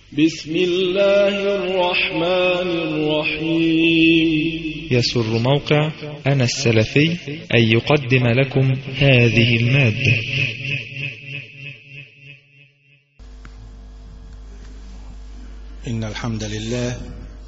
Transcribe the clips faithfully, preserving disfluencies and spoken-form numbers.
بسم الله الرحمن الرحيم. يسر موقع أنا السلفي أن يقدم لكم هذه المادة. إن الحمد لله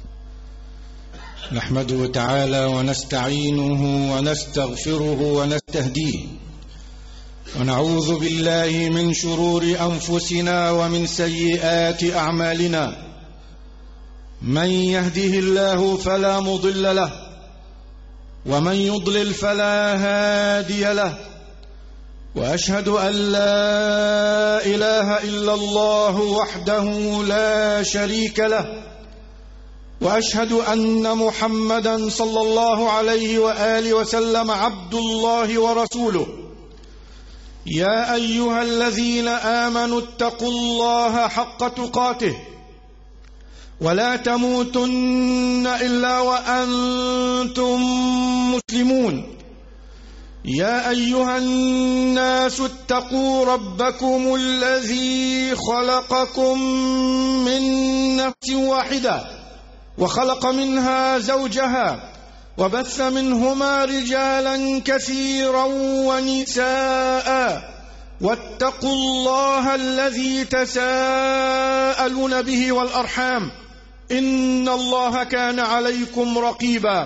نحمده تعالى ونستعينه ونستغفره ونستهديه، ونعوذ بالله من شرور أنفسنا ومن سيئات أعمالنا. من يهده الله فلا مضل له، ومن يضلل فلا هادي له، وأشهد أن لا إله إلا الله وحده لا شريك له، وأشهد أن محمدا صلى الله عليه وآله وسلم عبد الله ورسوله. يا أيها الذين آمنوا اتقوا الله حق تقاته ولا تموتن إلا وأنتم مسلمون. يا أيها الناس اتقوا ربكم الذي خلقكم من نفس واحدة وخلق منها زوجها وبث منهما رجالا كثيرا ونساء، واتقوا الله الذي تساءلون به والأرحام، إن الله كان عليكم رقيبا.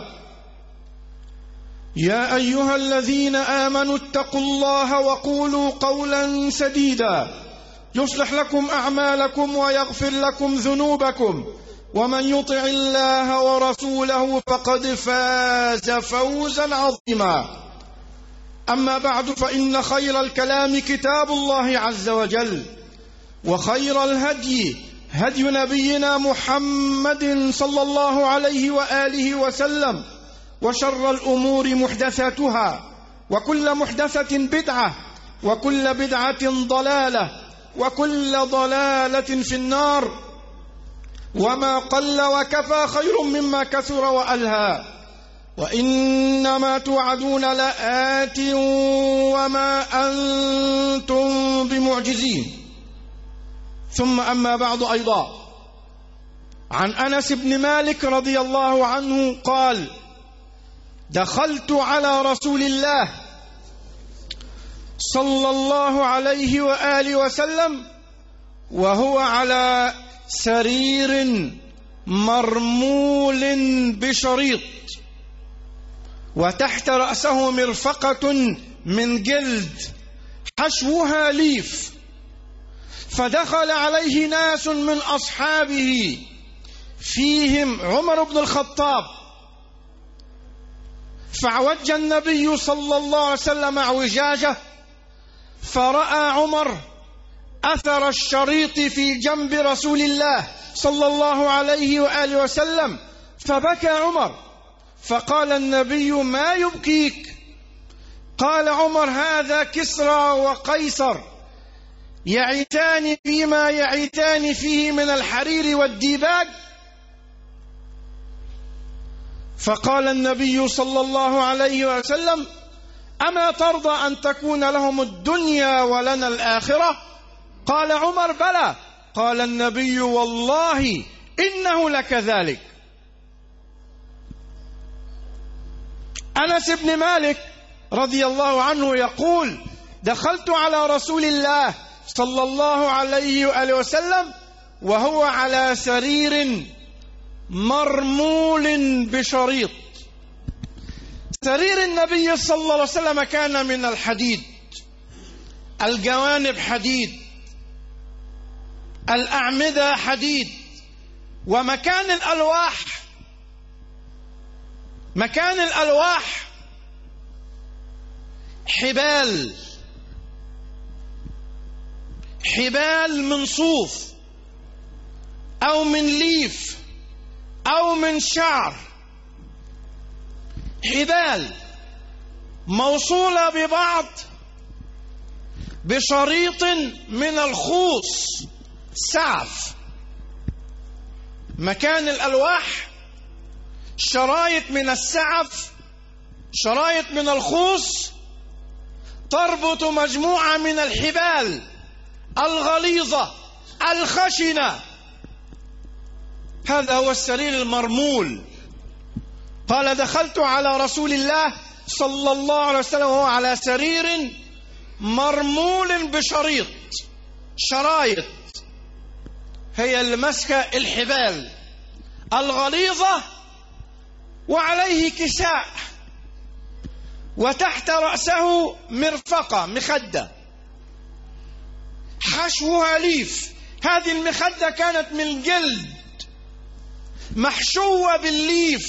يا أيها الذين آمنوا اتقوا الله وقولوا قولا سديدا يصلح لكم أعمالكم ويغفر لكم ذنوبكم، ومن يطع الله ورسوله فقد فاز فوزا عظيما. أما بعد، فإن خير الكلام كتاب الله عز وجل، وخير الهدي هدي نبينا محمد صلى الله عليه وآله وسلم، وشر الأمور محدثاتها، وكل محدثة بدعة، وكل بدعة ضلالة، وكل ضلالة في النار. وما قل وكفى خير مما كثر وألهى، وإنما توعدون لآت وما أنتم بمعجزين. ثم أما بعد، أيضا عن أنس بن مالك رضي الله عنه قال: دخلت على رسول الله صلى الله عليه وآله وسلم وهو على سرير مرمول بشريط، وتحت رأسه مرفقة من جلد حشوها ليف. فدخل عليه ناس من أصحابه فيهم عمر بن الخطاب، فعوج النبي صلى الله عليه وسلم اعوجاجه، فرأى عمر أثر الشريط في جنب رسول الله صلى الله عليه وآله وسلم، فبكى عمر. فقال النبي: ما يبكيك؟ قال عمر: هذا كسرى وقيصر يعيتان فيما يعيتان فيه من الحرير والديباج. فقال النبي صلى الله عليه وسلم: أما ترضى أن تكون لهم الدنيا ولنا الآخرة؟ قال عمر: بلى. قال النبي: والله إنه لكذلك. أنس بن مالك رضي الله عنه يقول: دخلت على رسول الله صلى الله عليه وآله وسلم وهو على سرير مرمول بشريط. سرير النبي صلى الله عليه وسلم كان من الحديد، الجوانب حديد، الأعمدة حديد، ومكان الألواح مكان الألواح حبال حبال من صوف أو من ليف أو من شعر، حبال موصولة ببعض بشريط من الخوص سعف. مكان الألواح شرايط من السعف، شرايط من الخوص تربط مجموعة من الحبال الغليظة الخشنة هذا هو السرير المرمول. قال دخلت على رسول الله صلى الله عليه وسلم وهو على سرير مرمول بشريط، شرايط هي اللي ماسكة الحبال الغليظة، وعليه كساء، وتحت رأسه مرفقة مخدة حشوها ليف. هذه المخدة كانت من جلد محشوة بالليف،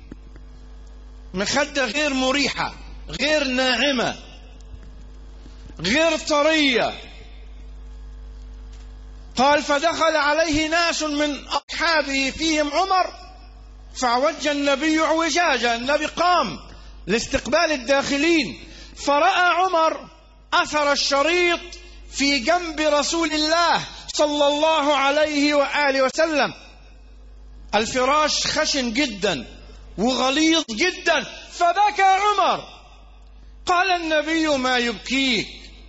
مخدة غير مريحة، غير ناعمة، غير طرية. قال فدخل عليه ناس من أصحابه فيهم عمر فعوج النبي اعوجاجا، النبي قام لاستقبال الداخلين، فرأى عمر أثر الشريط في جنب رسول الله صلى الله عليه وآله وسلم. الفراش خشن جدا وغليظ جدا، فبكى عمر. قال النبي ما يبكيك؟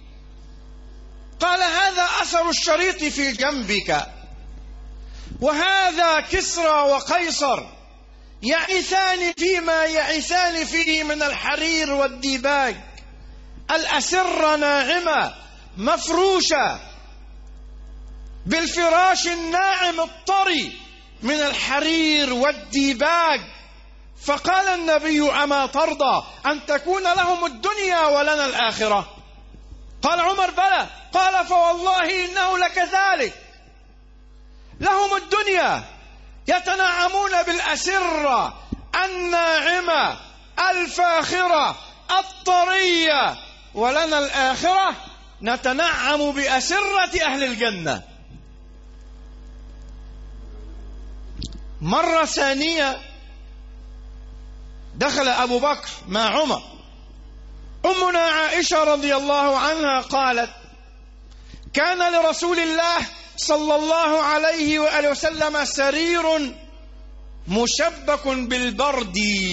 قال هذا أثر الشريط في جنبك، وهذا كسرى وقيصر يعيثان فيما يعيثان فيه من الحرير والديباج، الأسرة ناعمة مفروشة بالفراش الناعم الطري من الحرير والديباج. فقال النبي أما ترضى أن تكون لهم الدنيا ولنا الآخرة؟ قال عمر بلى. قال فوالله إنه لكذلك، لهم الدنيا يتنعمون بالأسرة الناعمة الفاخرة الطرية، ولنا الآخرة نتنعم بأسرة أهل الجنة. مرة ثانية دخل أبو بكر مع عمر. أمنا عائشة رضي الله عنها قالت كان لرسول الله صلى الله عليه وآله وسلم سرير مشبك بالبرد،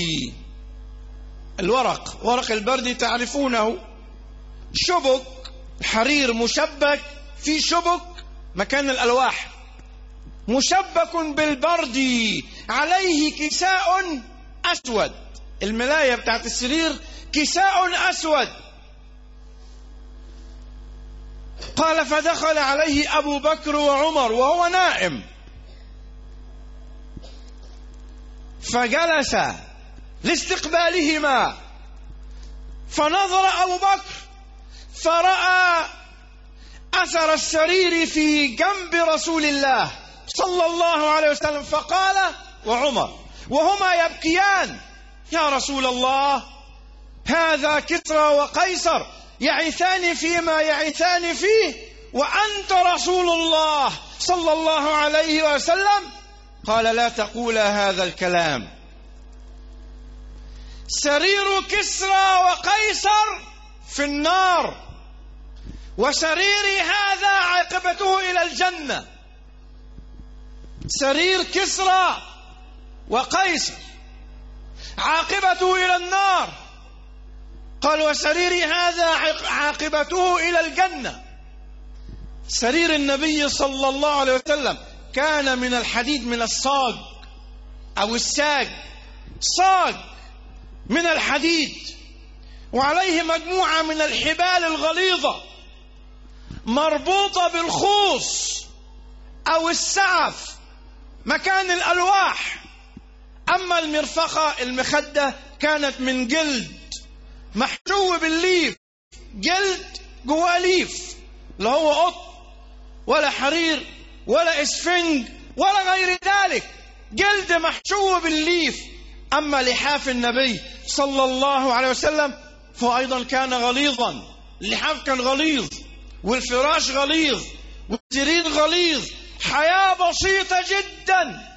الورق، ورق البرد تعرفونه، شبك، حرير مشبك في شبك مكان الألواح، مشبك بالبرد، عليه كساء أسود، الملاية بتاعت السرير كساء أسود. قال فدخل عليه أبو بكر وعمر وهو نائم، فجلس لاستقبالهما، فنظر أبو بكر فرأى أثر السرير في جنب رسول الله صلى الله عليه وسلم، فقال وعمر وهما يبكيان يا رسول الله هذا كسرى وقيصر يعيثان فيما يعيثان فيه وأنت رسول الله صلى الله عليه وسلم. قال لا تقولا هذا الكلام، سرير كسرى وقيصر في النار، وسريري هذا عاقبته إلى الجنة. سرير كسرى وقيصر عاقبته إلى النار، قال وسريري هذا عاقبته إلى الجنة. سرير النبي صلى الله عليه وسلم كان من الحديد، من الصاج أو الساج، صاج من الحديد، وعليه مجموعة من الحبال الغليظة مربوطة بالخوص أو السعف مكان الألواح. أما المرفقة المخدة كانت من جلد محشو بالليف، جلد جواه ليف، لا هو قط ولا حرير ولا اسفنج ولا غير ذلك، جلد محشو بالليف. أما لحاف النبي صلى الله عليه وسلم فأيضا كان غليظا، اللحاف كان غليظ، والفراش غليظ، والسرير غليظ، حياة بسيطة جدا.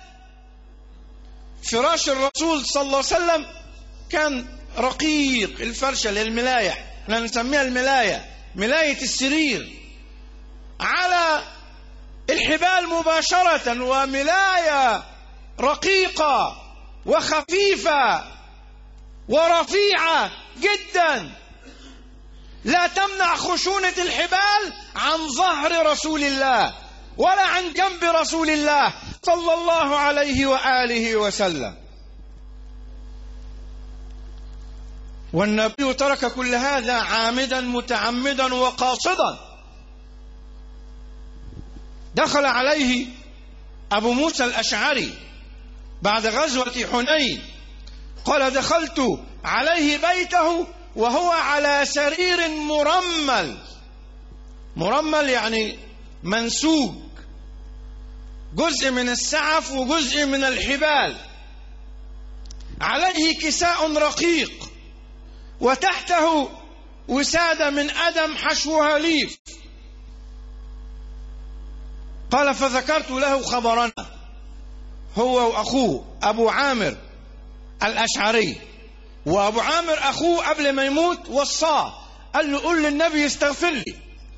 فراش الرسول صلى الله عليه وسلم كان رقيق، الفرشة للملاية، احنا نسميها الملاية، ملاية السرير، على الحبال مباشرة، وملاية رقيقة وخفيفة ورفيعة جدا لا تمنع خشونة الحبال عن ظهر رسول الله ولا عن جنب رسول الله صلى الله عليه وآله وسلم. والنبي ترك كل هذا عامدا متعمدا وقاصدا. دخل عليه أبو موسى الأشعري بعد غزوة حنين، قال: دخلت عليه بيته وهو على سرير مرمل. مرمل يعني منسوج، جزء من السعف وجزء من الحبال، عليه كساء رقيق وتحته وسادة من أدم حشوها ليف. قال: فذكرت له خبرنا، هو وأخوه أبو عامر الأشعري. وأبو عامر أخوه قبل ما يموت وصاه، قال له: قل للنبي يستغفر لي.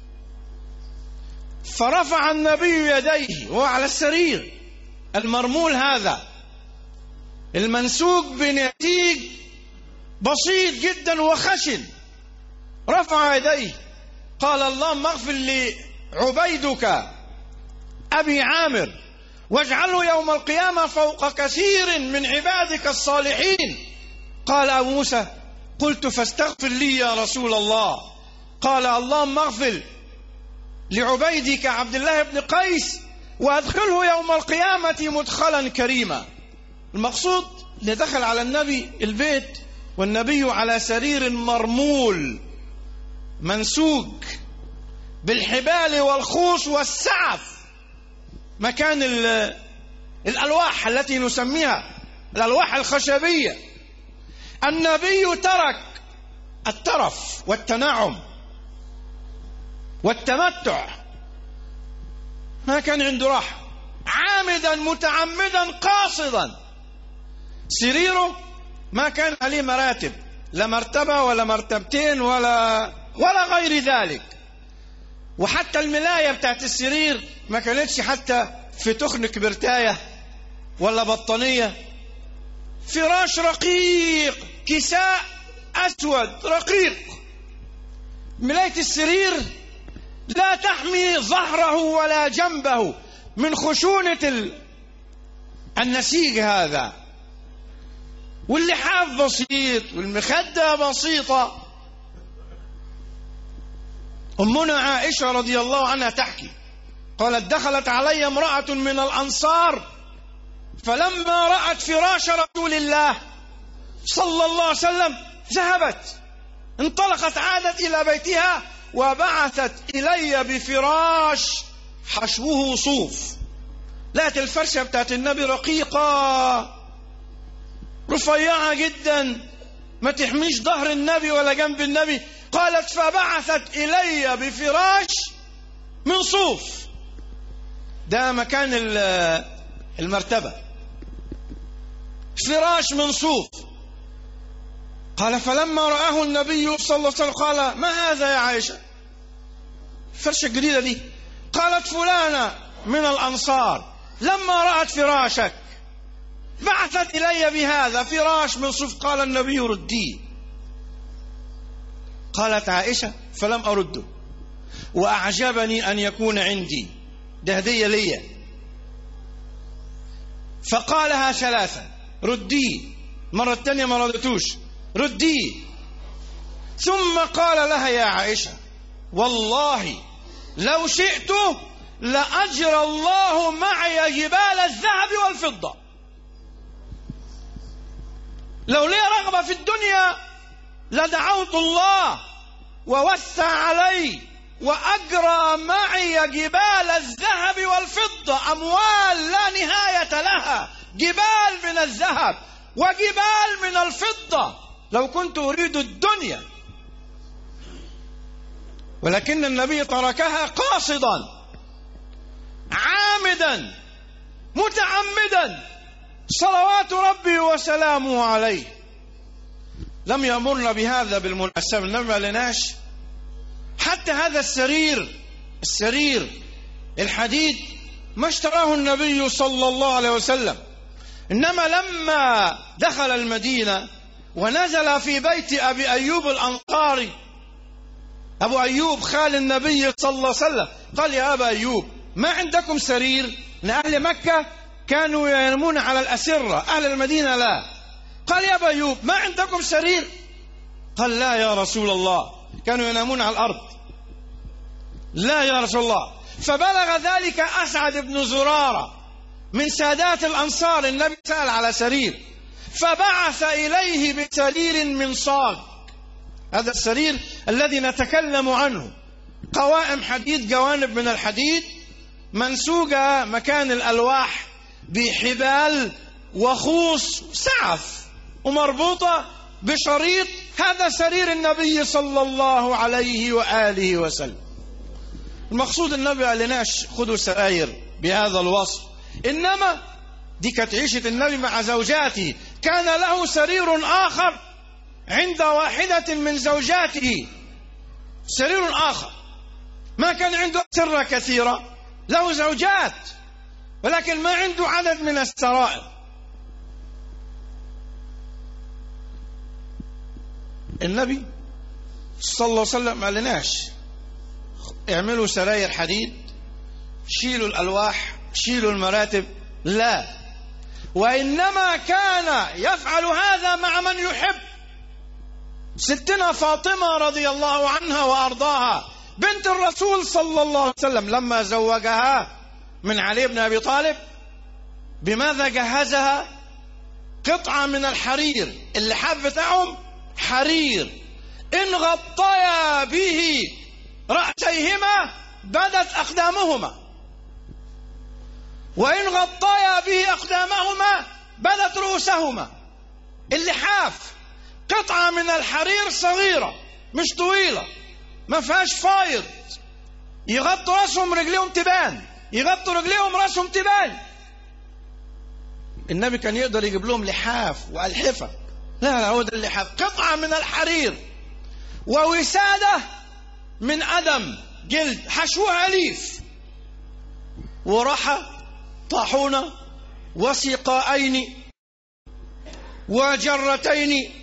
فرفع النبي يديه وهو على السرير المرمول هذا المنسوج بنسيج بسيط جدا وخشن، رفع يديه قال: اللهم اغفر لعبيدك أبي عامر واجعله يوم القيامة فوق كثير من عبادك الصالحين. قال أبو موسى: قلت فاستغفر لي يا رسول الله. قال: اللهم اغفر لعبيدك عبد الله بن قيس وادخله يوم القيامة مدخلا كريما. المقصود اللي دخل على النبي البيت والنبي على سرير مرمول منسوج بالحبال والخوص والسعف، مكان الألواح التي نسميها الألواح الخشبية. النبي ترك الترف والتنعم والتمتع، ما كان عنده راحة، عامدا متعمدا قاصدا. سريره ما كان عليه مراتب، لا مرتبة ولا مرتبتين ولا ولا غير ذلك. وحتى الملاية بتاعت السرير ما كانتش حتى في تخن كبرتاية ولا بطانية، فراش رقيق، كساء أسود رقيق. ملاية السرير لا تحمي ظهره ولا جنبه من خشونة النسيج هذا، واللحاف بسيط والمخدة بسيطة. أمنا عائشة رضي الله عنها تحكي، قالت: دخلت علي امرأة من الأنصار فلما رأت فراش رسول الله صلى الله عليه وسلم ذهبت، انطلقت، عادت إلى بيتها وبعثت إلي بفراش حشوه صوف. لقت الفرشة بتاعت النبي رقيقة رفيعة جدا، ما تحميش ظهر النبي ولا جنب النبي. قالت: فبعثت إلي بفراش من صوف، ده مكان المرتبة، فراش من صوف. قال: فلما رآه النبي صلى الله عليه وسلم قال: ما هذا يا عائشة؟ الفرشة الجديدة دي. قالت: فلانة من الأنصار لما رأت فراشك بعثت إلي بهذا فراش من صوف. قال النبي: رديه. قالت عائشة: فلم أرده، وأعجبني أن يكون عندي، ده هدية لي. فقالها ثلاثا: رديه. مرة تانية ما ردتوش، رديه. ثم قال لها: يا عائشة، والله لو شئت لأجرى الله معي جبال الذهب والفضة. لو لي رغبة في الدنيا لدعوت الله ووسع علي وأجرى معي جبال الذهب والفضة، أموال لا نهاية لها، جبال من الذهب وجبال من الفضة، لو كنت أريد الدنيا. ولكن النبي تركها قاصدا عامدا متعمدا صلوات ربي وسلامه عليه. لم يأمرنا بهذا بالمناسبة، النبي ما لناش حتى هذا السرير السرير الحديد ما اشتراه النبي صلى الله عليه وسلم، إنما لما دخل المدينة ونزل في بيت أبي أيوب الأنصاري، أبو أيوب خال النبي صلى الله عليه وسلم، قال: يا أبا أيوب ما عندكم سرير؟ لأهل مكة كانوا ينامون على الأسرة، أهل المدينة لا. قال يا أبا أيوب ما عندكم سرير؟ قال لا يا رسول الله، كانوا ينامون على الأرض. لا يا رسول الله. فبلغ ذلك أسعد بن زرارة من سادات الأنصار، النبي سأل على سرير فبعث إليه بسرير من صاغ، هذا السرير الذي نتكلم عنه، قوائم حديد، جوانب من الحديد، منسوجة مكان الألواح بحبال وخوص سعف ومربوطة بشريط. هذا سرير النبي صلى الله عليه وآله وسلم. المقصود النبي قال لناش خذوا سراير بهذا الوصف، إنما دي كانت عيشة النبي مع زوجاته. كان له سرير آخر عند واحدة من زوجاته، سرير آخر، ما كان عنده سرة كثيرة، له زوجات ولكن ما عنده عدد من السرائر. النبي صلى الله عليه وسلم قال لناش اعملوا سراير حديد، شيلوا الألواح، شيلوا المراتب، لا، وإنما كان يفعل هذا مع من يحب. ستنا فاطمة رضي الله عنها وأرضاها بنت الرسول صلى الله عليه وسلم لما زوجها من علي بن أبي طالب بماذا جهزها؟ قطعة من الحرير، اللحاف بتاعهم حرير، إن غطيا به رأسيهما بدت أقدامهما، وإن غطيا به أقدامهما بدت رؤوسهما. اللحاف قطعة من الحرير صغيرة مش طويلة، ما فيهاش فايض، يغطوا رأسهم رجليهم تبان، يغطوا رجليهم رأسهم تبان. النبي كان يقدر يجيب لهم لحاف وألحفة، لا لا، هو ده اللحاف، قطعة من الحرير ووسادة من أدم جلد، حشوها أليف، ورحى طاحونة وسقائين وجرتين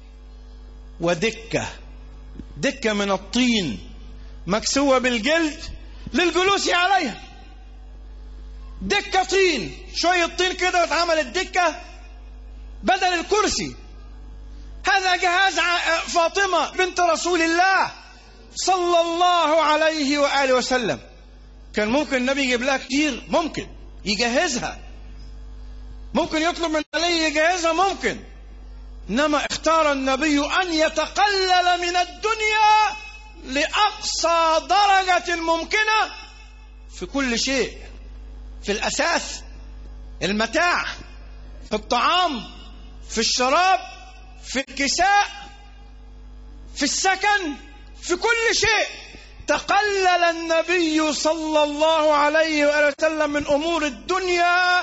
ودكة، دكة من الطين مكسوة بالجلد للجلوس عليها، دكة طين، شوية طين كده واتعملت دكة بدل الكرسي. هذا جهاز فاطمة بنت رسول الله صلى الله عليه وآله وسلم. كان ممكن النبي يجيب لها كتير، ممكن يجهزها، ممكن يطلب من علي يجهزها، ممكن، إنما اختار النبي أن يتقلل من الدنيا لأقصى درجة ممكنة في كل شيء، في الأساس، المتاع، في الطعام، في الشراب، في الكساء، في السكن، في كل شيء. تقلل النبي صلى الله عليه وآله وسلم من أمور الدنيا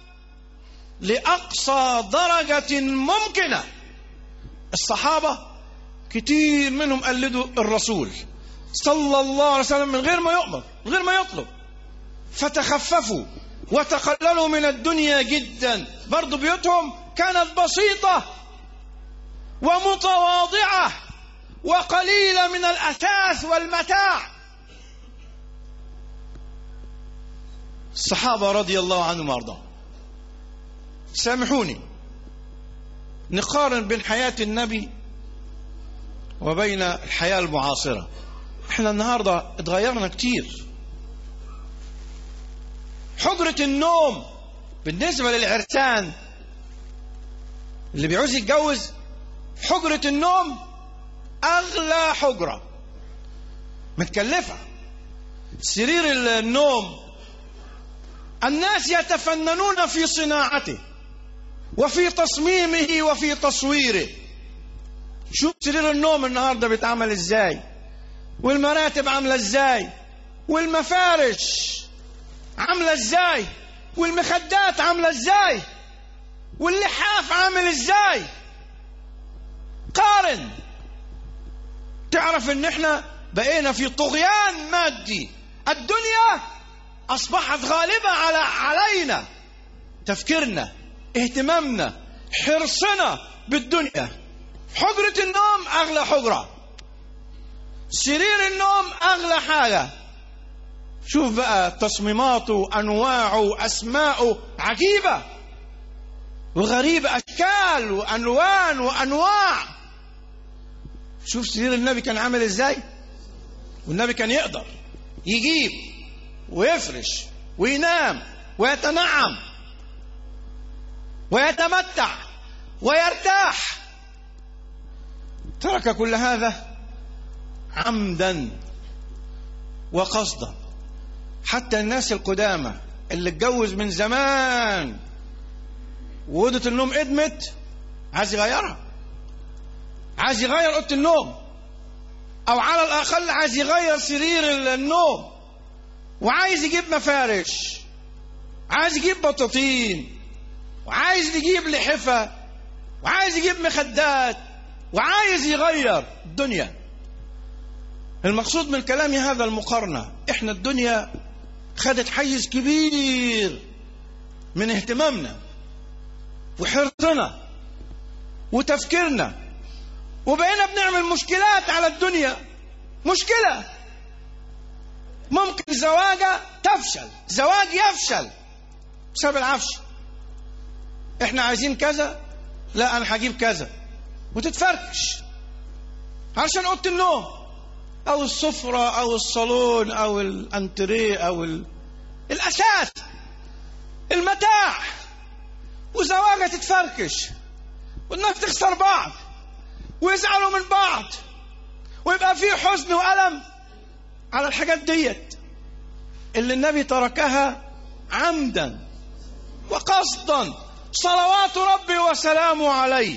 لأقصى درجة ممكنة. الصحابة كتير منهم قلدوا الرسول صلى الله عليه وسلم من غير ما يؤمر، من غير ما يطلب، فتخففوا وتقللوا من الدنيا جدا. برضو بيوتهم كانت بسيطة ومتواضعة وقليلة من الأثاث والمتاع. الصحابة رضي الله عنهم وارضاهم. سامحوني نقارن بين حياة النبي وبين الحياة المعاصرة. احنا النهاردة اتغيرنا كتير. حجرة النوم بالنسبة للعرسان اللي بيعوز يتجوز، حجرة النوم أغلى حجرة، متكلفة. سرير النوم الناس يتفننون في صناعته وفي تصميمه وفي تصويره. شوف سرير النوم النهاردة بيتعمل ازاي، والمراتب عاملة ازاي، والمفارش عاملة ازاي، والمخدات عاملة ازاي، واللحاف عامل ازاي. قارن تعرف ان احنا بقينا في طغيان مادي. الدنيا اصبحت غالبة على علينا، تفكيرنا، اهتمامنا، حرصنا بالدنيا. حجرة النوم اغلى حجرة، سرير النوم اغلى حاجة، شوف بقى تصميماته، أنواعه، أسماءه عجيبة وغريبة، أشكال وألوان وأنواع. شوف سرير النبي كان عامل إزاي. والنبي كان يقدر يجيب ويفرش وينام ويتنعم ويتمتع ويرتاح. ترك كل هذا عمدا وقصدا. حتى الناس القدامى اللي اتجوز من زمان وأوضة النوم ادمت، عايز يغيرها، عايز يغير أوضة النوم، أو على الأقل عايز يغير سرير النوم، وعايز يجيب مفارش، عايز يجيب بطاطين، وعايز يجيب لحفة، وعايز يجيب مخدات، وعايز يغير الدنيا. المقصود من كلامي هذا المقارنة. احنا الدنيا خدت حيز كبير من اهتمامنا وحرصنا وتفكيرنا، وبقينا بنعمل مشكلات على الدنيا. مشكلة ممكن زواجة تفشل، زواج يفشل بسبب العفش. احنا عايزين كذا، لا انا هجيب كذا، وتتفركش عشان اوضه النوم او السفرة او الصالون او الانتريه او ال... الاساس المتاع، وزواجة تتفركش، والناس تخسر بعض ويزعلوا من بعض، ويبقى فيه حزن وألم على الحاجات ديت اللي النبي تركها عمدا وقصدا صلوات ربي وسلامه عليه.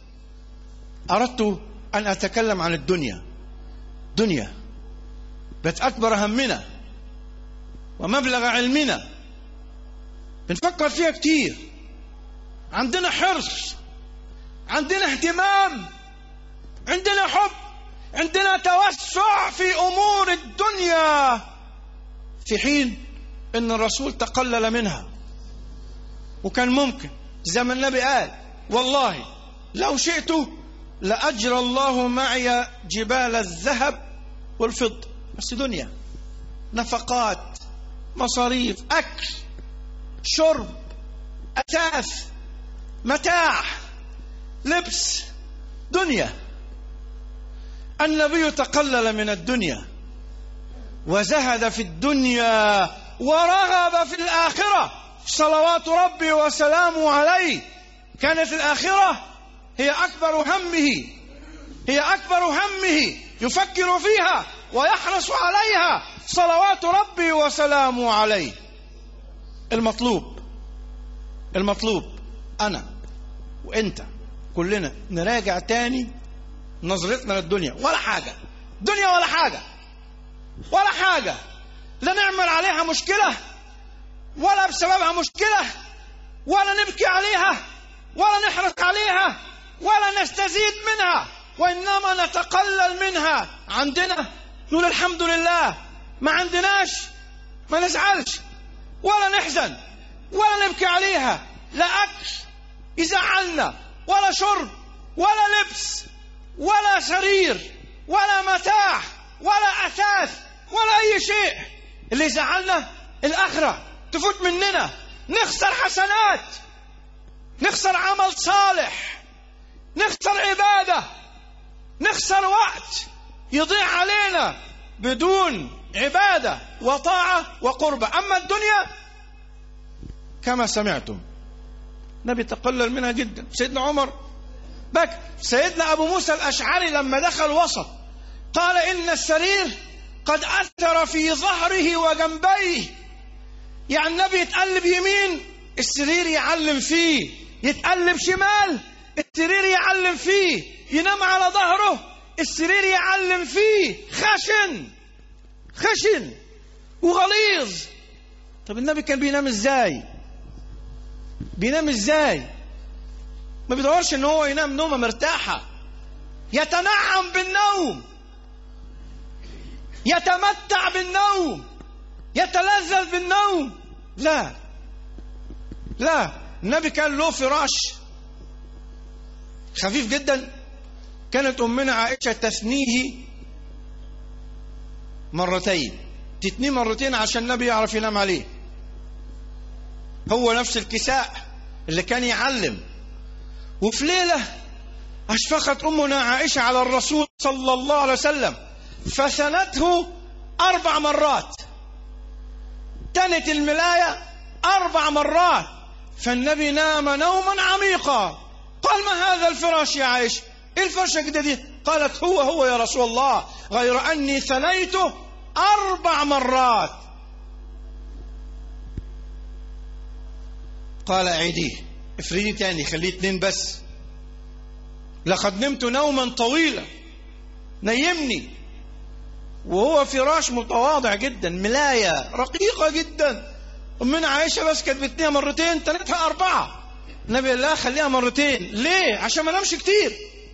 أردت أن أتكلم عن الدنيا. دنيا بقت أكبر همنا ومبلغ علمنا، بنفكر فيها كتير، عندنا حرص، عندنا اهتمام، عندنا حب، عندنا توسع في أمور الدنيا، في حين أن الرسول تقلل منها. وكان ممكن زي ما النبي قال: والله لو شئت لأجرى الله معي جبال الذهب والفضة. بس دنيا، نفقات، مصاريف، أكل، شرب، أثاث، متاع، لبس، دنيا. النبي تقلل من الدنيا وزهد في الدنيا ورغب في الآخرة صلوات ربي وسلامه عليه. كانت الآخرة هي أكبر همه، هي أكبر همه، يفكر فيها ويحرص عليها صلوات ربي وسلامه عليه. المطلوب المطلوب أنا وإنت كلنا نراجع تاني نظرتنا للدنيا. ولا حاجة دنيا، ولا حاجة، ولا حاجة لا نعمل عليها مشكلة ولا بسببها مشكلة، ولا نبكي عليها ولا نحرص عليها ولا نستزيد منها، وإنما نتقلل منها. عندنا نقول الحمد لله، ما عندناش ما نزعلش ولا نحزن ولا نبكي عليها. لا أكل يزعلنا، ولا شرب، ولا لبس، ولا سرير، ولا متاع، ولا أثاث، ولا أي شيء. اللي يزعلنا الآخرة تفوت مننا، نخسر حسنات، نخسر عمل صالح، نخسر عبادة، نخسر وقت يضيع علينا بدون عبادة وطاعة وقربة. أما الدنيا كما سمعتم النبي تقلل منها جدا. سيدنا عمر بكى. سيدنا أبو موسى الأشعري لما دخل وسط قال: إن السرير قد أثر في ظهره وجنبيه. يعني النبي يتقلب يمين السرير يعلم فيه، يتقلب شمال السرير يعلم فيه، ينام على ظهره السرير يعلم فيه. خشن خشن وغليظ. طب النبي كان بينام ازاي؟ بينام ازاي؟ ما بيدورش ان هو ينام نومه مرتاحه، يتنعم بالنوم، يتمتع بالنوم، يتلذذ بالنوم. لا لا، النبي كان له فراش خفيف جدا. كانت أمنا عائشة تثنيه مرتين، تتنيه مرتين عشان النبي يعرف ينام عليه. هو نفس الكساء اللي كان يعلم. وفي ليلة أشفقت أمنا عائشة على الرسول صلى الله عليه وسلم فثنته أربع مرات، تنت الملاية أربع مرات، فالنبي نام نوما عميقا. قال: ما هذا الفراش يا عائشة؟ إيه الفرشة كده دي؟ قالت: هو هو يا رسول الله، غير أني ثنيته أربع مرات. قال: أعيديه، افردي تاني، خليه اتنين بس. لقد نمت نوما طويلا، نيمني. وهو فراش متواضع جدا، ملاية رقيقة جدا. أمنا عائشة بس كانت بتنيها مرتين، تنتها أربعة. النبي لا خليها مرتين. ليه؟ عشان ما نمشي كتير.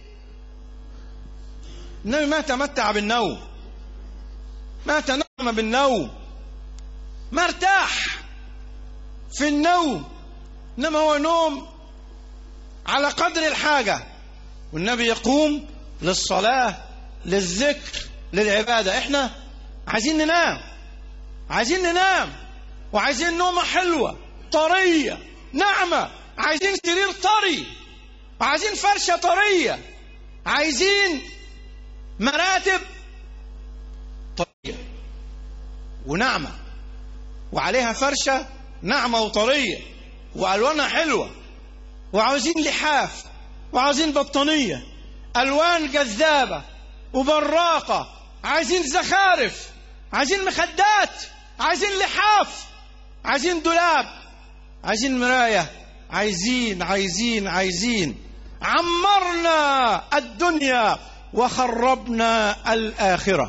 النبي ما تمتع بالنوم، ما تنام بالنوم، ما ارتاح في النوم، إنما هو نوم على قدر الحاجة. والنبي يقوم للصلاة، للذكر، للعبادة. احنا عايزين ننام، عايزين ننام، وعايزين نومة حلوة طرية ناعمة، عايزين سرير طري، وعايزين فرشة طرية، عايزين مراتب طرية وناعمة وعليها فرشة ناعمة وطرية وألوانها حلوة، وعايزين لحاف، وعايزين بطانية ألوان جذابة وبراقة، عايزين زخارف، عايزين مخدات، عايزين لحاف، عايزين دولاب، عايزين مراية، عايزين عايزين عايزين. عمرنا الدنيا وخربنا الآخرة.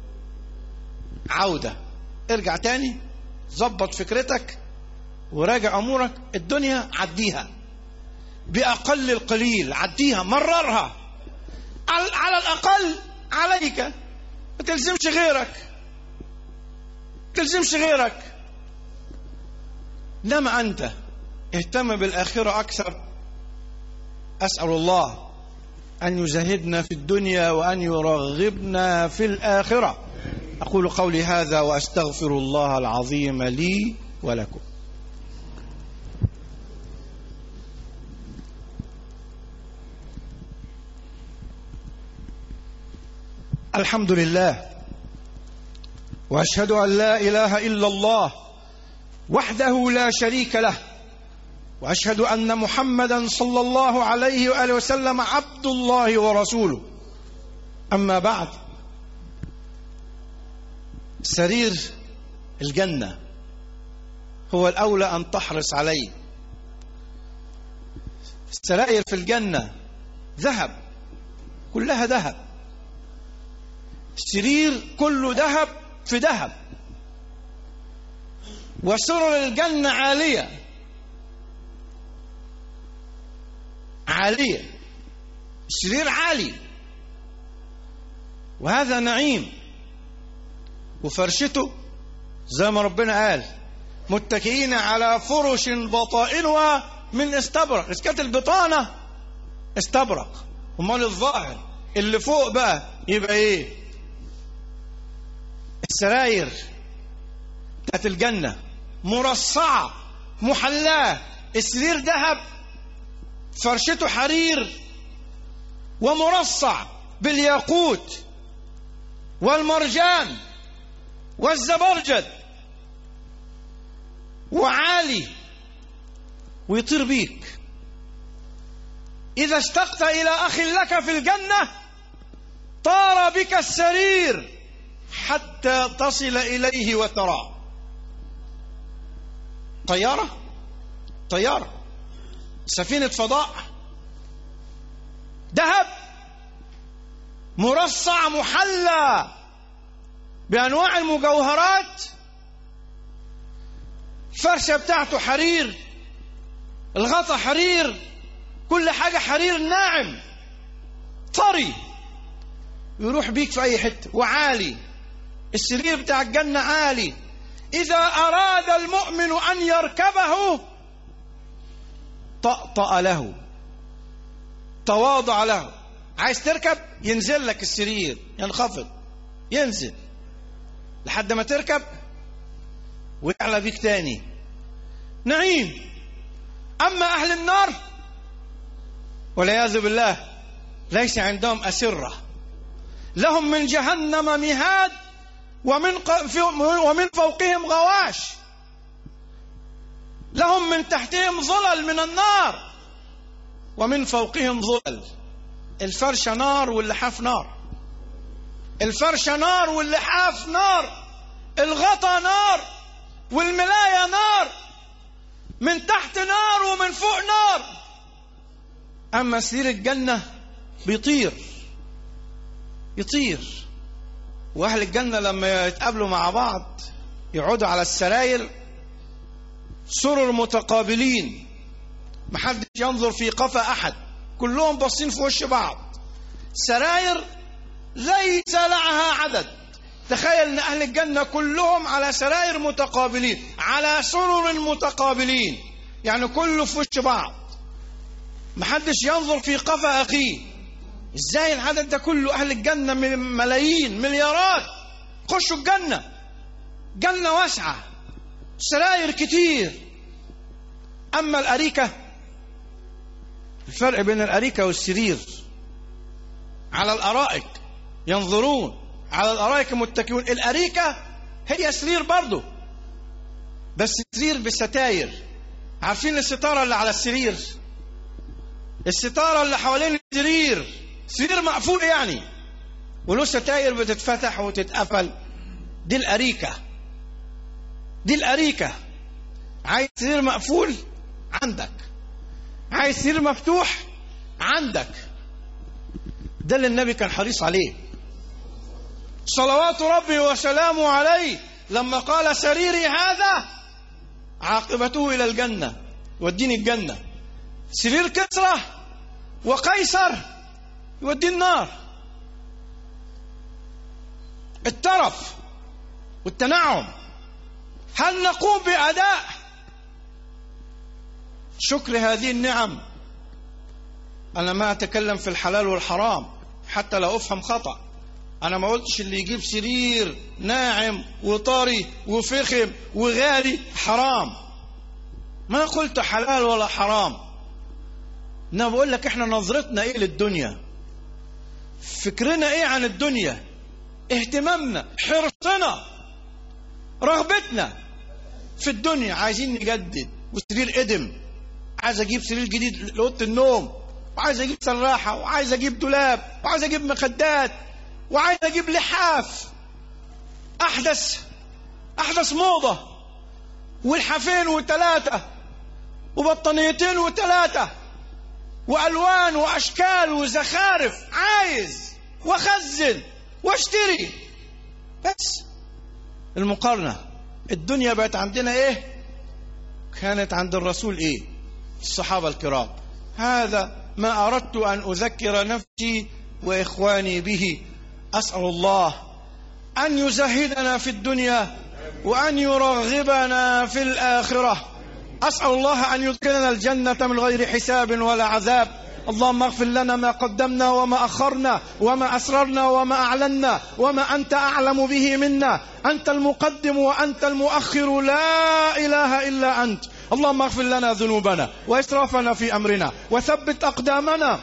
عودة، ارجع تاني، ظبط فكرتك وراجع أمورك. الدنيا عديها بأقل القليل، عديها، مررها على الأقل عليك، ما تلزمش غيرك، ما تلزمش غيرك. لما أنت اهتم بالآخرة أكثر. أسأل الله أن يزهدنا في الدنيا وأن يرغبنا في الآخرة. أقول قولي هذا وأستغفر الله العظيم لي ولكم. الحمد لله، وأشهد أن لا إله إلا الله وحده لا شريك له، وأشهد أن محمدا صلى الله عليه وآله وسلم عبد الله ورسوله. أما بعد، سرير الجنة هو الأولى أن تحرص عليه. السرائر في الجنة ذهب، كلها ذهب، السرير كله ذهب في ذهب. وسرر الجنة عالية عالية، السرير عالي، وهذا نعيم. وفرشته زي ما ربنا قال: متكئين على فرش بطائنها من استبرق. إذا كانت البطانة استبرق، امال الظاهر اللي فوق بقى يبقى ايه؟ السراير بتاعت الجنة مرصعة محلاة، السرير ذهب، فرشته حرير، ومرصع بالياقوت والمرجان والزبرجد، وعالي ويطير بيك. إذا اشتقت إلى أخ لك في الجنة طار بك السرير حتى تصل إليه وتراه. طيارة طيارة سفينة فضاء ذهب مرصع محلى بأنواع المجوهرات، الفرشة بتاعته حرير، الغطا حرير، كل حاجة حرير ناعم طري، يروح بيك في أي حتة. وعالي، السرير بتاع الجنة عالي. إذا أراد المؤمن أن يركبه طأطأ له، تواضع له. عايز تركب، ينزل لك السرير، ينخفض، ينزل. لحد ما تركب ويعلى بيك تاني، نعيم. أما أهل النار والعياذ بالله ليس عندهم أسرة، لهم من جهنم مهاد ومن ومن فوقهم غواش، لهم من تحتهم ظلل من النار ومن فوقهم ظلل. الفرشة نار واللحاف نار، الفرشة نار واللحاف نار، الغطا نار والملاية نار، من تحت نار ومن فوق نار. أما سرير الجنة بيطير يطير. وأهل الجنة لما يتقابلوا مع بعض يقعدوا على السراير سرر متقابلين، محدش ينظر في قفا أحد، كلهم باصين في وش بعض، سراير ليس لها عدد. تخيل ان اهل الجنة كلهم على سراير متقابلين، على سرر متقابلين، يعني كله في وش بعض، محدش ينظر في قفا اخيه. ازاي العدد ده كله؟ اهل الجنة ملايين مليارات خشوا الجنة، جنة واسعة، سراير كتير. اما الاريكة، الفرق بين الاريكة والسرير، على الارائك ينظرون، على الارائك متكئون. الاريكة هي سرير برضو، بس سرير بستاير. عارفين الستارة اللي على السرير، الستارة اللي حوالين السرير، سرير مقفول يعني، وله ستاير بتتفتح وتتقفل. دي الاريكة، دي الاريكة. عايز سرير مقفول عندك، عايز سرير مفتوح عندك. ده اللي النبي كان حريص عليه صلوات ربي وسلامه عليه، لما قال سريري هذا عاقبته إلى الجنة، يوديني الجنة. سرير كسرى وقيصر يودي النار. الترف والتنعم، هل نقوم بأداء شكر هذه النعم؟ أنا ما أتكلم في الحلال والحرام حتى لا أفهم خطأ. أنا ما قلتش اللي يجيب سرير ناعم وطري وفخم وغالي حرام، ما قلت حلال ولا حرام. أنا بقول لك إحنا نظرتنا إيه للدنيا، فكرنا إيه عن الدنيا، اهتمامنا، حرصنا، رغبتنا في الدنيا. عايزين نجدد، وسرير قدم، عايز أجيب سرير جديد لأوضة النوم، وعايز أجيب سراحة، وعايز أجيب دولاب، وعايز أجيب مخدات، وعايز أجيب لحاف أحدث أحدث موضة، والحافين وثلاثة، وبطانيتين وثلاثة، وألوان وأشكال وزخارف، عايز وأخزن واشتري. بس المقارنة، الدنيا بقت عندنا إيه؟ كانت عند الرسول إيه؟ الصحابة الكرام. هذا ما أردت أن أذكر نفسي وإخواني به. أسأل الله أن يزهدنا في الدنيا وأن يرغبنا في الآخرة. أسأل الله أن يدخلنا الجنة من غير حساب ولا عذاب. اللهم اغفر لنا ما قدمنا وما أخرنا وما أسررنا وما أعلنا وما أنت أعلم به منا. أنت المقدم وأنت المؤخر، لا إله إلا أنت. اللهم اغفر لنا ذنوبنا وإسرافنا في أمرنا، وثبت أقدامنا،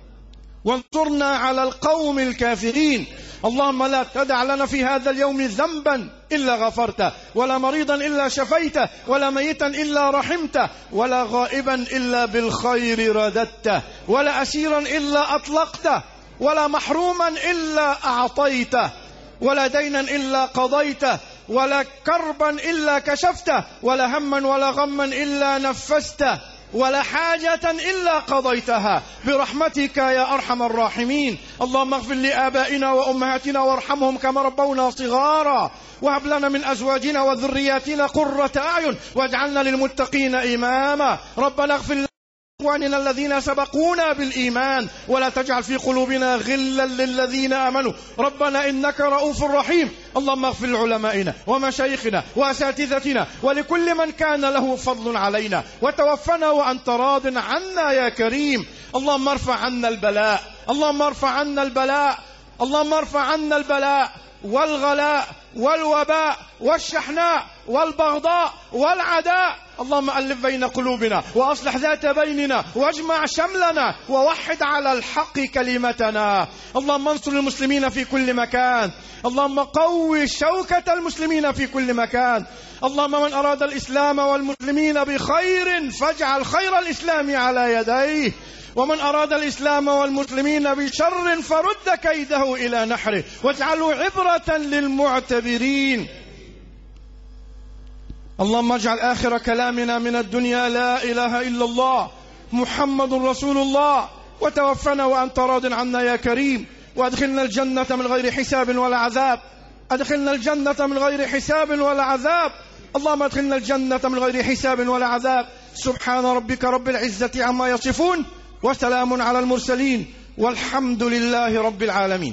وانصرنا على القوم الكافرين. اللهم لا تدع لنا في هذا اليوم ذنبا إلا غفرته، ولا مريضا إلا شفيته، ولا ميتا إلا رحمته، ولا غائبا إلا بالخير رددته، ولا أسيرا إلا أطلقته، ولا محروما إلا أعطيته، ولا دينا إلا قضيته، ولا كربا إلا كشفته، ولا هما ولا غما إلا نفسته، ولا حاجة إلا قضيتها برحمتك يا أرحم الراحمين. اللهم اغفر لآبائنا وأمهاتنا وارحمهم كما ربونا صغارا، وهب لنا من أزواجنا وذرياتنا قرة أعين واجعلنا للمتقين إماما. ربنا اغفر إخواننا الذين سبقونا بالإيمان، ولا تجعل في قلوبنا غلا للذين آمنوا ربنا إنك رؤوف رحيم. اللهم اغفر لعلمائنا ومشايخنا وأساتذتنا ولكل من كان له فضل علينا، وتوفنا وأنت راض عنا يا كريم. اللهم ارفع عنا البلاء، اللهم ارفع عنا البلاء، اللهم ارفع عنا البلاء والغلاء والوباء والشحناء والبغضاء والعداء. اللهم ألف بين قلوبنا وأصلح ذات بيننا واجمع شملنا ووحد على الحق كلمتنا. اللهم انصر المسلمين في كل مكان. اللهم قوي شوكة المسلمين في كل مكان. اللهم من أراد الإسلام والمسلمين بخير فاجعل خير الإسلام على يديه، ومن أراد الإسلام والمسلمين بشر فرد كيده إلى نحره واجعله عبرة للمعتبرين. اللهم اجعل آخر كلامنا من الدنيا لا إله إلا الله محمد رسول الله، وتوفنا وأنت راض عنا يا كريم، وأدخلنا الجنة من غير حساب ولا عذاب. أدخلنا الجنة من غير حساب ولا عذاب. اللهم أدخلنا الجنة من غير حساب ولا عذاب. سبحان ربك رب العزة عما يصفون، وسلام على المرسلين، والحمد لله رب العالمين.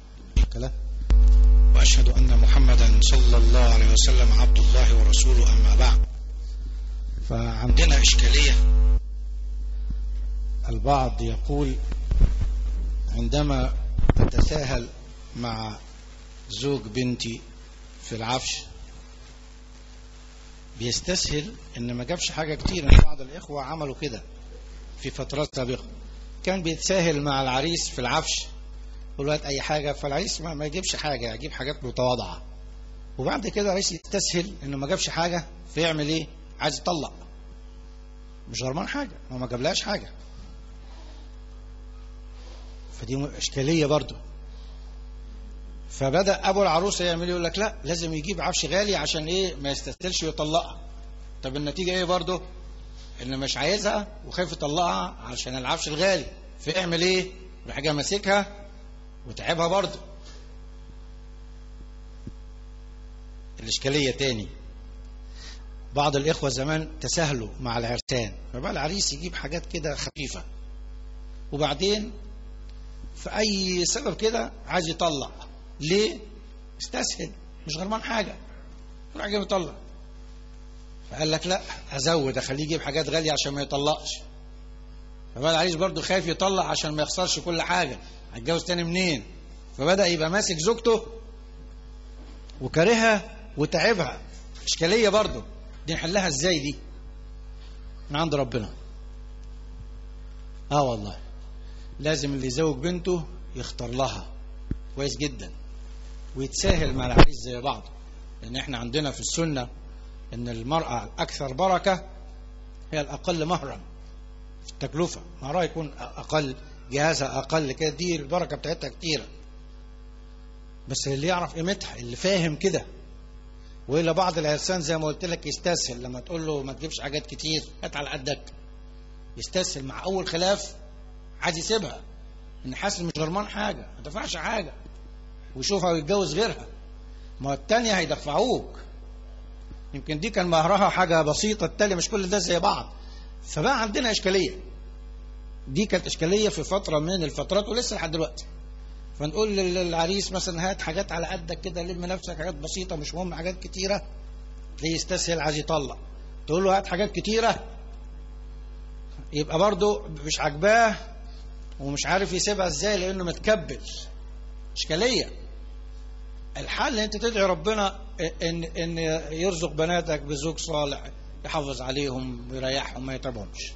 وأشهد أن محمدا صلى الله عليه وسلم عبد الله ورسوله، أما بعد. فعندنا إشكالية. البعض يقول عندما أتساهل مع زوج بنتي في العفش بيستسهل إن ما جابش حاجة كتير. إن بعض الإخوة عملوا كده في فترات سابقة، كان بيتساهل مع العريس في العفش والوقت أي حاجة، فالعريس ما يجيبش حاجة، يجيب حاجات متواضعة، وبعد كده العريس يستسهل إنه ما جابش حاجة فيعمل إيه؟ عايز يطلق، مش غرمان حاجة، ما ما جابلهاش حاجة. فدي إشكالية برضو. فبدأ أبو العروسة يعمل يقول لك لا لازم يجيب عفش غالي عشان إيه؟ ما يستسهلش ويطلقها. طب النتيجة إيه برضو؟ إنه مش عايزها وخايف يطلقها عشان العفش الغالي، فيعمل إيه؟ يروح جاي ماسكها وتعبها برضو. الإشكالية تاني، بعض الإخوة زمان تساهلوا مع العرسان، فبقى العريس يجيب حاجات كده خفيفة، وبعدين في أي سبب كده عايز يطلق. ليه؟ استسهل، مش غرمان حاجة، يروح جاي يطلق. فقال لك لا أزود، أخليه يجيب حاجات غالية عشان ما يطلقش. فبقى العريس برضو خايف يطلق عشان ما يخسرش كل حاجة، هتجوز تاني منين؟ فبدأ يبقى ماسك زوجته وكارهها وتعبها. إشكالية برضو، دي نحلها ازاي دي؟ من عند ربنا. اه والله لازم اللي يزوج بنته يختار لها كويس جدا ويتساهل مع العريس زي بعض، لان احنا عندنا في السنة ان المرأة الاكثر بركة هي الاقل مهرا في التكلفة، مهرها يكون اقل، جهازها اقل كده، دي البركة بتاعتها كتيرة. بس اللي يعرف قيمتها، اللي فاهم كده. وإلا بعض العرسان زي ما قلت لك يستسهل، لما تقول له ما تجيبش حاجات كتير هات على قدك، يستسهل مع أول خلاف عايز يسيبها، إن حاسس مش غرمان حاجة، ما دفعش حاجة، ويشوفها ويتجوز غيرها. ما التانية هيدفعوك، يمكن دي كان مهرها حاجة بسيطة، التانية مش كل ده زي بعض. فبقى عندنا إشكالية. دي كانت إشكالية في فترة من الفترات ولسه لحد دلوقتي. فنقول للعريس مثلا هات حاجات على قدك كده، لم نفسك، حاجات بسيطة مش مهم حاجات كتيرة، تلاقيه يستسهل عايز يطلق. تقول له هات حاجات كتيرة، يبقى برضو مش عاجباه ومش عارف يسيبها ازاي لانه متكبل. اشكالية. الحل انت تدعي ربنا ان ان يرزق بناتك بزوج صالح يحافظ عليهم ويريحهم ما يتعبهمش.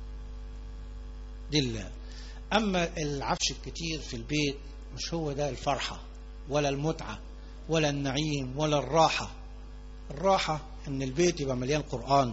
دي الله. اما العفش الكتير في البيت مش هو ده الفرحة ولا المتعة ولا النعيم ولا الراحة. الراحة ان البيت يبقى مليان قرآن،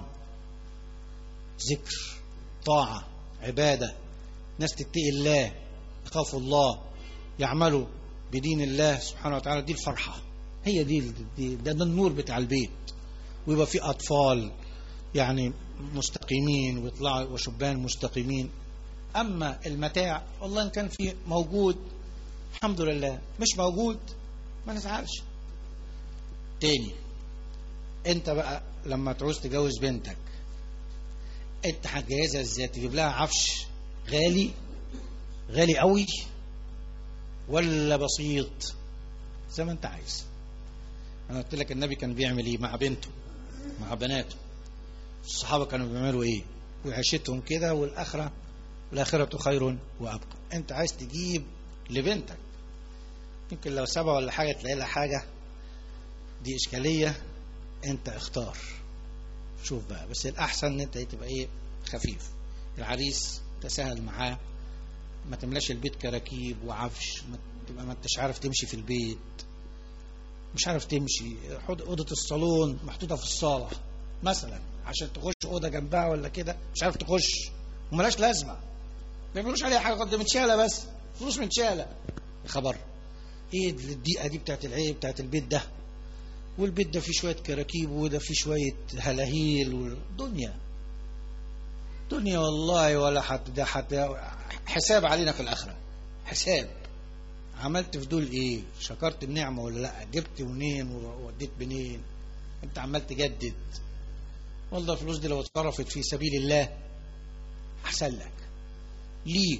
ذكر، طاعة، عبادة، ناس تتقي الله، يخافوا الله، يعملوا بدين الله سبحانه وتعالى. دي الفرحة، هي دي, دي ده, ده النور بتاع البيت. ويبقى في أطفال يعني مستقيمين ويطلعوا وشبان مستقيمين. أما المتاع والله إن كان في موجود الحمد لله، مش موجود ما نزعلش. تاني، انت بقى لما تعوز تجوز بنتك انت هتجهزها ازاي؟ تجيب لها عفش غالي غالي قوي ولا بسيط زي ما انت عايز؟ انا قلت لك النبي كان بيعمل ايه مع بنته مع بناته، الصحابة كانوا بيعملوا ايه، وعيشتهم كده. والآخرة الآخرة خير وأبقى. انت عايز تجيب لبنتك يمكن لو سبعة ولا حاجة تلاقي لها حاجة دي إشكالية، أنت اختار شوف بقى. بس الأحسن أن أنت تبقى إيه خفيف. العريس تسهل معاه، ما تملاش البيت كراكيب وعفش، ما تبقى ما انتش عارف تمشي في البيت، مش عارف تمشي. أوضة الصالون محطوطة في الصالة مثلا عشان تخش أوضة جنبها ولا كده، مش عارف تخش وملاش لازمة، ما بيعملوش عليها حاجة، قد متشالة بس فلوس متشالة. يا خبر ايه الضيقة دي بتاعت العيب بتاعت البيت ده، والبيت ده فيه شوية كراكيب وده فيه شوية هلاهيل والدنيا دنيا والله. ولا حتى ده حتى حساب علينا في الآخرة، حساب عملت في دول ايه، شكرت النعمة ولا لا، جبت منين ووديت منين، انت عمال تجدد. والله الفلوس دي لو اتصرفت في سبيل الله احسن لك ليك،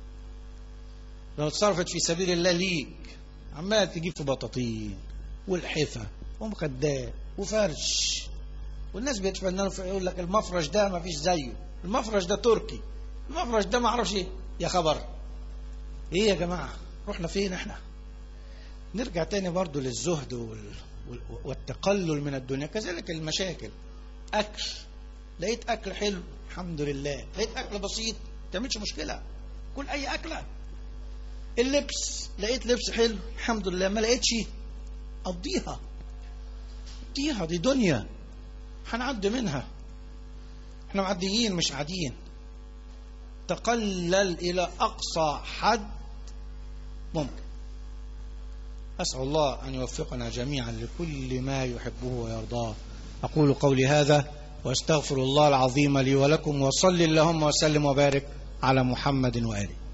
لو اتصرفت في سبيل الله ليك. عمال تجيب في بطاطين والحفة ومخدات وفرش، والناس بيتفننوا يقول لك المفرش ده ما فيش زيه، المفرش ده تركي، المفرش ده ما اعرفش ايه. يا خبر ايه يا جماعة، رحنا فين احنا؟ نرجع تاني برضو للزهد وال... والتقلل من الدنيا. كذلك المشاكل، اكل لقيت اكل حلو الحمد لله، لقيت اكل بسيط ما تعملش مشكلة، كل اي اكلة. اللبس لقيت لبس حلو الحمد لله، ما لقيتش قضيها، قضيها، دي دنيا هنعدي منها، احنا معديين مش عاديين. تقلل الى اقصى حد ممكن. أسأل الله أن يوفقنا جميعا لكل ما يحبه ويرضاه. أقول قولي هذا وأستغفر الله العظيم لي ولكم، وصل اللهم وسلم وبارك على محمد وآله.